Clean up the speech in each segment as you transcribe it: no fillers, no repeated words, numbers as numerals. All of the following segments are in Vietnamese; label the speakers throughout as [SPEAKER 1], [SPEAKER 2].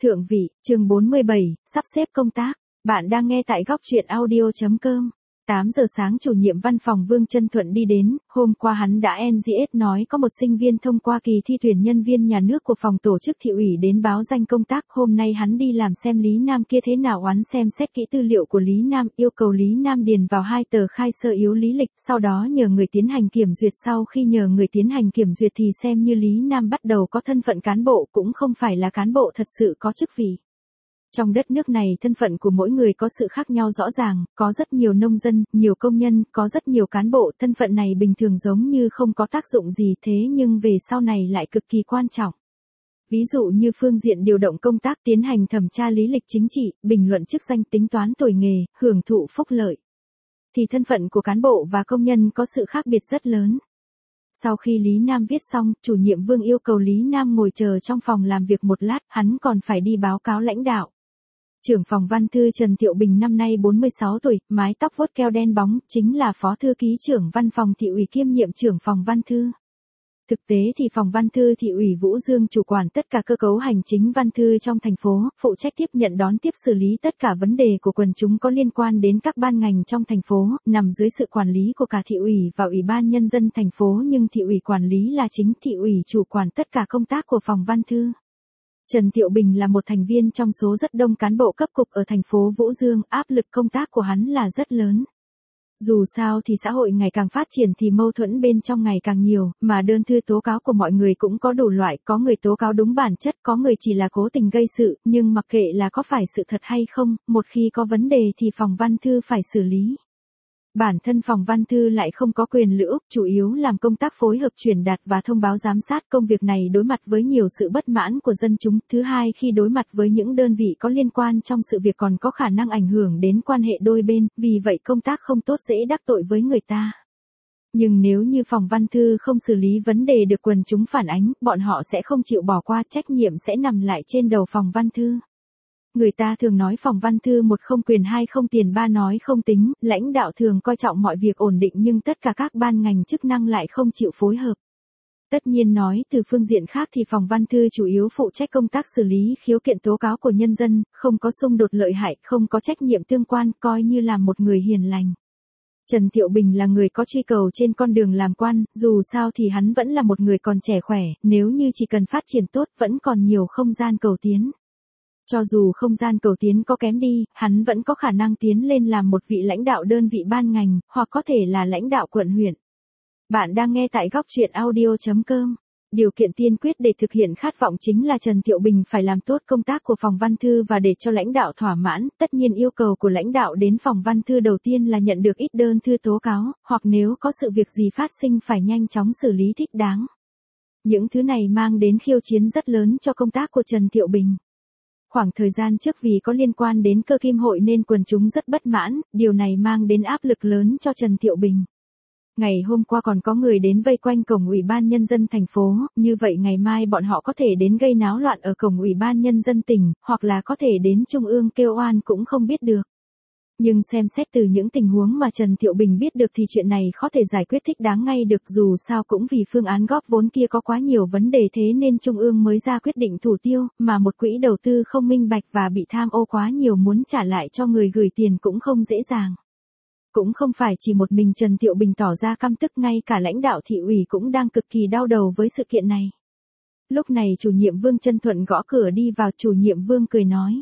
[SPEAKER 1] Thượng vị, chương 47, sắp xếp công tác. Bạn đang nghe tại góc truyện audio.com. 8 giờ sáng chủ nhiệm văn phòng Vương Chân Thuận đi đến, hôm qua hắn đã NGS nói có một sinh viên thông qua kỳ thi tuyển nhân viên nhà nước của phòng tổ chức thị ủy đến báo danh công tác. Hôm nay hắn đi làm xem Lý Nam kia thế nào, oán xem xét kỹ tư liệu của Lý Nam, yêu cầu Lý Nam điền vào 2 tờ khai sơ yếu lý lịch, sau đó nhờ người tiến hành kiểm duyệt. Sau khi nhờ người tiến hành kiểm duyệt thì xem như Lý Nam bắt đầu có thân phận cán bộ, cũng không phải là cán bộ thật sự có chức vị. Trong đất nước này thân phận của mỗi người có sự khác nhau rõ ràng, có rất nhiều nông dân, nhiều công nhân, có rất nhiều cán bộ, thân phận này bình thường giống như không có tác dụng gì, thế nhưng về sau này lại cực kỳ quan trọng. Ví dụ như phương diện điều động công tác, tiến hành thẩm tra lý lịch chính trị, bình luận chức danh, tính toán tuổi nghề, hưởng thụ phúc lợi. Thì thân phận của cán bộ và công nhân có sự khác biệt rất lớn. Sau khi Lý Nam viết xong, chủ nhiệm Vương yêu cầu Lý Nam ngồi chờ trong phòng làm việc một lát, hắn còn phải đi báo cáo lãnh đạo. Trưởng phòng văn thư Trần Thiệu Bình năm nay 46 tuổi, mái tóc vuốt keo đen bóng, chính là phó thư ký trưởng văn phòng thị ủy kiêm nhiệm trưởng phòng văn thư. Thực tế thì phòng văn thư thị ủy Vũ Dương chủ quản tất cả cơ cấu hành chính văn thư trong thành phố, phụ trách tiếp nhận đón tiếp xử lý tất cả vấn đề của quần chúng có liên quan đến các ban ngành trong thành phố, nằm dưới sự quản lý của cả thị ủy và ủy ban nhân dân thành phố, nhưng thị ủy quản lý là chính, thị ủy chủ quản tất cả công tác của phòng văn thư. Trần Thiệu Bình là một thành viên trong số rất đông cán bộ cấp cục ở thành phố Vũ Dương, áp lực công tác của hắn là rất lớn. Dù sao thì xã hội ngày càng phát triển thì mâu thuẫn bên trong ngày càng nhiều, mà đơn thư tố cáo của mọi người cũng có đủ loại, có người tố cáo đúng bản chất, có người chỉ là cố tình gây sự, nhưng mặc kệ là có phải sự thật hay không, một khi có vấn đề thì phòng văn thư phải xử lý. Bản thân phòng văn thư lại không có quyền lựa, chủ yếu làm công tác phối hợp truyền đạt và thông báo giám sát. Công việc này đối mặt với nhiều sự bất mãn của dân chúng. Thứ hai, khi đối mặt với những đơn vị có liên quan trong sự việc còn có khả năng ảnh hưởng đến quan hệ đôi bên, vì vậy công tác không tốt, dễ đắc tội với người ta. Nhưng nếu như phòng văn thư không xử lý vấn đề được quần chúng phản ánh, bọn họ sẽ không chịu bỏ qua, trách nhiệm sẽ nằm lại trên đầu phòng văn thư. Người ta thường nói phòng văn thư một không quyền, hai không tiền, ba nói không tính, lãnh đạo thường coi trọng mọi việc ổn định nhưng tất cả các ban ngành chức năng lại không chịu phối hợp. Tất nhiên nói từ phương diện khác thì phòng văn thư chủ yếu phụ trách công tác xử lý khiếu kiện tố cáo của nhân dân, không có xung đột lợi hại, không có trách nhiệm tương quan, coi như là một người hiền lành. Trần Thiệu Bình là người có truy cầu trên con đường làm quan, dù sao thì hắn vẫn là một người còn trẻ khỏe, nếu như chỉ cần phát triển tốt vẫn còn nhiều không gian cầu tiến. Cho dù không gian cầu tiến có kém đi, hắn vẫn có khả năng tiến lên làm một vị lãnh đạo đơn vị ban ngành, hoặc có thể là lãnh đạo quận huyện. Bạn đang nghe tại góc truyện audio.com. Điều kiện tiên quyết để thực hiện khát vọng chính là Trần Thiệu Bình phải làm tốt công tác của phòng văn thư và để cho lãnh đạo thỏa mãn. Tất nhiên yêu cầu của lãnh đạo đến phòng văn thư đầu tiên là nhận được ít đơn thư tố cáo, hoặc nếu có sự việc gì phát sinh phải nhanh chóng xử lý thích đáng. Những thứ này mang đến khiêu chiến rất lớn cho công tác của Trần Thiệu Bình. Khoảng thời gian trước vì có liên quan đến cơ kim hội nên quần chúng rất bất mãn, điều này mang đến áp lực lớn cho Trần Thiệu Bình. Ngày hôm qua còn có người đến vây quanh cổng ủy ban nhân dân thành phố, như vậy ngày mai bọn họ có thể đến gây náo loạn ở cổng ủy ban nhân dân tỉnh, hoặc là có thể đến trung ương kêu oan cũng không biết được. Nhưng xem xét từ những tình huống mà Trần Thiệu Bình biết được thì chuyện này khó thể giải quyết thích đáng ngay được, dù sao cũng vì phương án góp vốn kia có quá nhiều vấn đề thế nên Trung ương mới ra quyết định thủ tiêu, mà một quỹ đầu tư không minh bạch và bị tham ô quá nhiều muốn trả lại cho người gửi tiền cũng không dễ dàng. Cũng không phải chỉ một mình Trần Thiệu Bình tỏ ra căm tức, ngay cả lãnh đạo thị ủy cũng đang cực kỳ đau đầu với sự kiện này. Lúc này chủ nhiệm Vương Chân Thuận gõ cửa đi vào, chủ nhiệm Vương cười nói.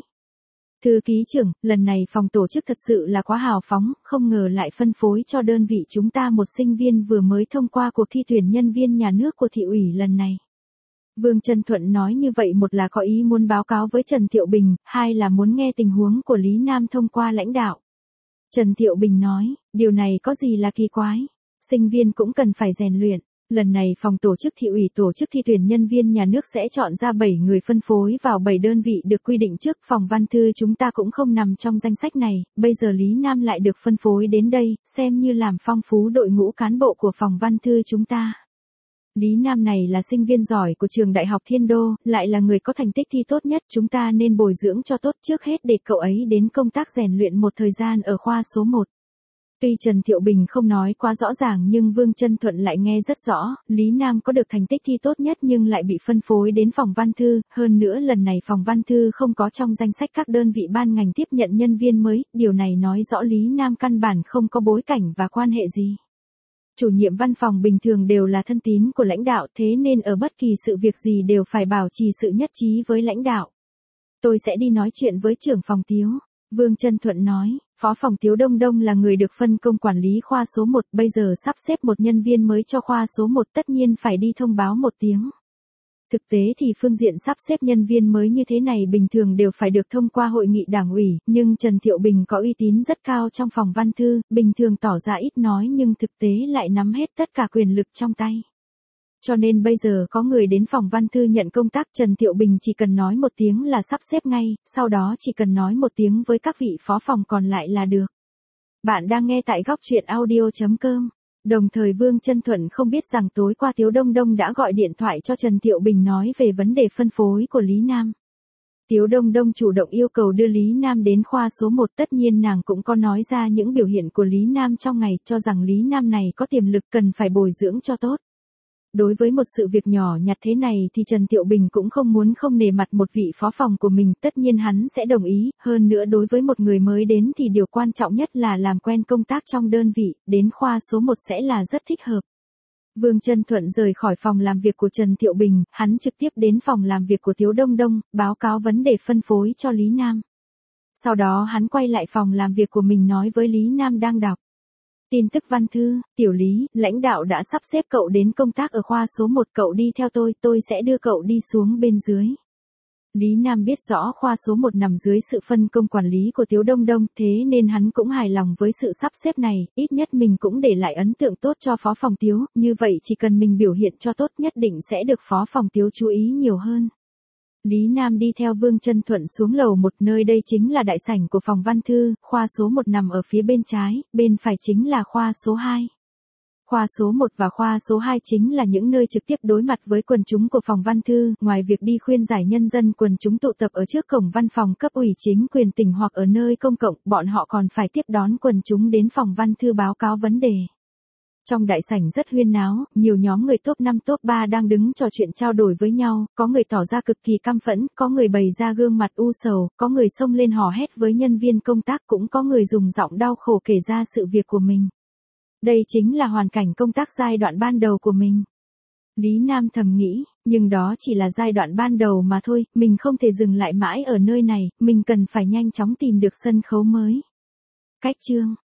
[SPEAKER 1] Thư ký trưởng, lần này phòng tổ chức thật sự là quá hào phóng, không ngờ lại phân phối cho đơn vị chúng ta một sinh viên vừa mới thông qua cuộc thi tuyển nhân viên nhà nước của thị ủy lần này. Vương Chân Thuận nói như vậy, một là có ý muốn báo cáo với Trần Thiệu Bình, hai là muốn nghe tình huống của Lý Nam thông qua lãnh đạo. Trần Thiệu Bình nói, điều này có gì là kỳ quái, sinh viên cũng cần phải rèn luyện. Lần này phòng tổ chức thị ủy tổ chức thi tuyển nhân viên nhà nước sẽ chọn ra 7 người phân phối vào 7 đơn vị được quy định trước, phòng văn thư chúng ta cũng không nằm trong danh sách này, bây giờ Lý Nam lại được phân phối đến đây, xem như làm phong phú đội ngũ cán bộ của phòng văn thư chúng ta. Lý Nam này là sinh viên giỏi của trường Đại học Thiên Đô, lại là người có thành tích thi tốt nhất, chúng ta nên bồi dưỡng cho tốt trước hết để cậu ấy đến công tác rèn luyện một thời gian ở khoa số 1. Tuy Trần Thiệu Bình không nói quá rõ ràng nhưng Vương Chân Thuận lại nghe rất rõ, Lý Nam có được thành tích thi tốt nhất nhưng lại bị phân phối đến phòng văn thư, hơn nữa lần này phòng văn thư không có trong danh sách các đơn vị ban ngành tiếp nhận nhân viên mới, điều này nói rõ Lý Nam căn bản không có bối cảnh và quan hệ gì. Chủ nhiệm văn phòng bình thường đều là thân tín của lãnh đạo, thế nên ở bất kỳ sự việc gì đều phải bảo trì sự nhất trí với lãnh đạo. Tôi sẽ đi nói chuyện với trưởng phòng Tiếu. Vương Chân Thuận nói, phó phòng Tiếu Đông Đông là người được phân công quản lý khoa số 1, bây giờ sắp xếp một nhân viên mới cho khoa số 1 tất nhiên phải đi thông báo một tiếng. Thực tế thì phương diện sắp xếp nhân viên mới như thế này bình thường đều phải được thông qua hội nghị đảng ủy, nhưng Trần Thiệu Bình có uy tín rất cao trong phòng văn thư, bình thường tỏ ra ít nói nhưng thực tế lại nắm hết tất cả quyền lực trong tay. Cho nên bây giờ có người đến phòng văn thư nhận công tác, Trần Thiệu Bình chỉ cần nói một tiếng là sắp xếp ngay, sau đó chỉ cần nói một tiếng với các vị phó phòng còn lại là được. Bạn đang nghe tại góc truyện audio.com. Đồng thời Vương Chân Thuận không biết rằng tối qua Tiếu Đông Đông đã gọi điện thoại cho Trần Thiệu Bình nói về vấn đề phân phối của Lý Nam. Tiếu Đông Đông chủ động yêu cầu đưa Lý Nam đến khoa số 1, tất nhiên nàng cũng có nói ra những biểu hiện của Lý Nam trong ngày, cho rằng Lý Nam này có tiềm lực cần phải bồi dưỡng cho tốt. Đối với một sự việc nhỏ nhặt thế này thì Trần Thiệu Bình cũng không muốn không nể mặt một vị phó phòng của mình, tất nhiên hắn sẽ đồng ý, hơn nữa đối với một người mới đến thì điều quan trọng nhất là làm quen công tác trong đơn vị, đến khoa số 1 sẽ là rất thích hợp. Vương Chân Thuận rời khỏi phòng làm việc của Trần Thiệu Bình, hắn trực tiếp đến phòng làm việc của Tiếu Đông Đông, báo cáo vấn đề phân phối cho Lý Nam. Sau đó hắn quay lại phòng làm việc của mình nói với Lý Nam đang đọc tin tức văn thư, Tiểu Lý, lãnh đạo đã sắp xếp cậu đến công tác ở khoa số 1, cậu đi theo tôi sẽ đưa cậu đi xuống bên dưới. Lý Nam biết rõ khoa số 1 nằm dưới sự phân công quản lý của Tiếu Đông Đông, thế nên hắn cũng hài lòng với sự sắp xếp này, ít nhất mình cũng để lại ấn tượng tốt cho phó phòng Tiếu, như vậy chỉ cần mình biểu hiện cho tốt nhất định sẽ được phó phòng Tiếu chú ý nhiều hơn. Lý Nam đi theo Vương Chân Thuận xuống lầu 1, nơi đây chính là đại sảnh của phòng văn thư, khoa số 1 nằm ở phía bên trái, bên phải chính là khoa số 2. Khoa số 1 và khoa số 2 chính là những nơi trực tiếp đối mặt với quần chúng của phòng văn thư, ngoài việc đi khuyên giải nhân dân, quần chúng tụ tập ở trước cổng văn phòng cấp ủy chính quyền tỉnh hoặc ở nơi công cộng, bọn họ còn phải tiếp đón quần chúng đến phòng văn thư báo cáo vấn đề. Trong đại sảnh rất huyên náo, nhiều nhóm người top 5 top 3 đang đứng trò chuyện trao đổi với nhau, có người tỏ ra cực kỳ căm phẫn, có người bày ra gương mặt u sầu, có người xông lên hò hét với nhân viên công tác, cũng có người dùng giọng đau khổ kể ra sự việc của mình. Đây chính là hoàn cảnh công tác giai đoạn ban đầu của mình. Lý Nam thầm nghĩ, nhưng đó chỉ là giai đoạn ban đầu mà thôi, mình không thể dừng lại mãi ở nơi này, mình cần phải nhanh chóng tìm được sân khấu mới. Cách chương